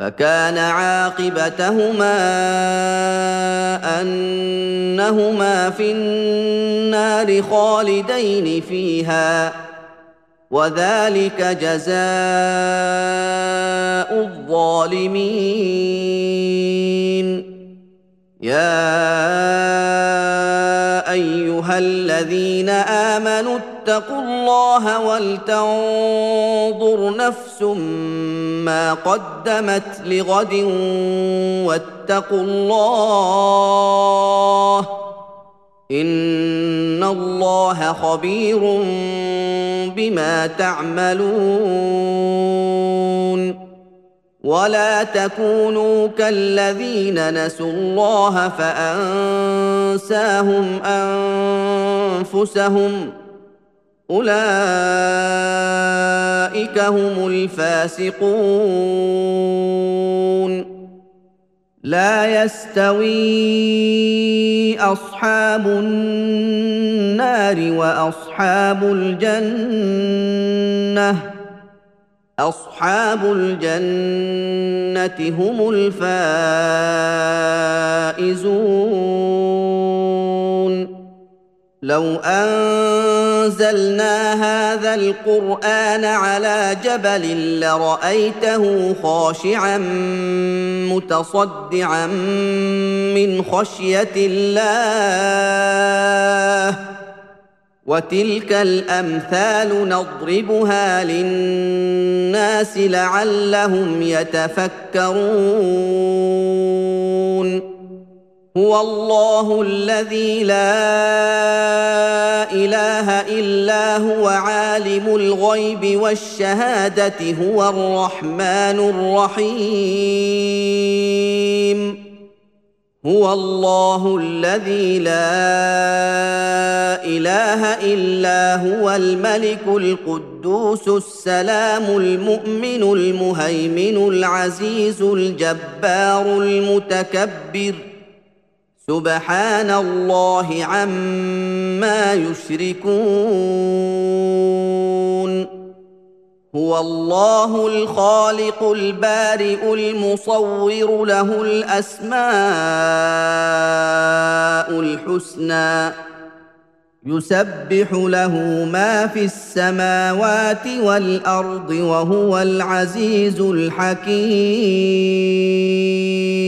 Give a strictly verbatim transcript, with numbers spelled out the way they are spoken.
فكان عاقبتهما أنهما في النار خالدين فيها وذلك جزاء الظالمين. يا أيها الذين آمنوا اتقوا الله ولتنظر نفس ما قدمت لغد واتقوا الله إن الله خبير بما تعملون. ولا تكونوا كالذين نسوا الله فأنساهم أنفسهم أولئك هم الفاسقون. لا يستوي أصحاب النار وأصحاب الجنة أصحاب الجنة هم الفائزون. لو أنزلنا هذا القرآن على جبل لرأيته خاشعا متصدعا من خشية الله وتلك الأمثال نضربها للناس لعلهم يتفكرون. هو الله الذي لا إله إلا هو عالم الغيب والشهادة هو الرحمن الرحيم. هو الله الذي لا إله إلا هو الملك القدوس السلام المؤمن المهيمن العزيز الجبار المتكبر سبحان الله عما يشركون. هو الله الخالق البارئ المصور له الأسماء الحسنى يسبح له ما في السماوات والأرض وهو العزيز الحكيم.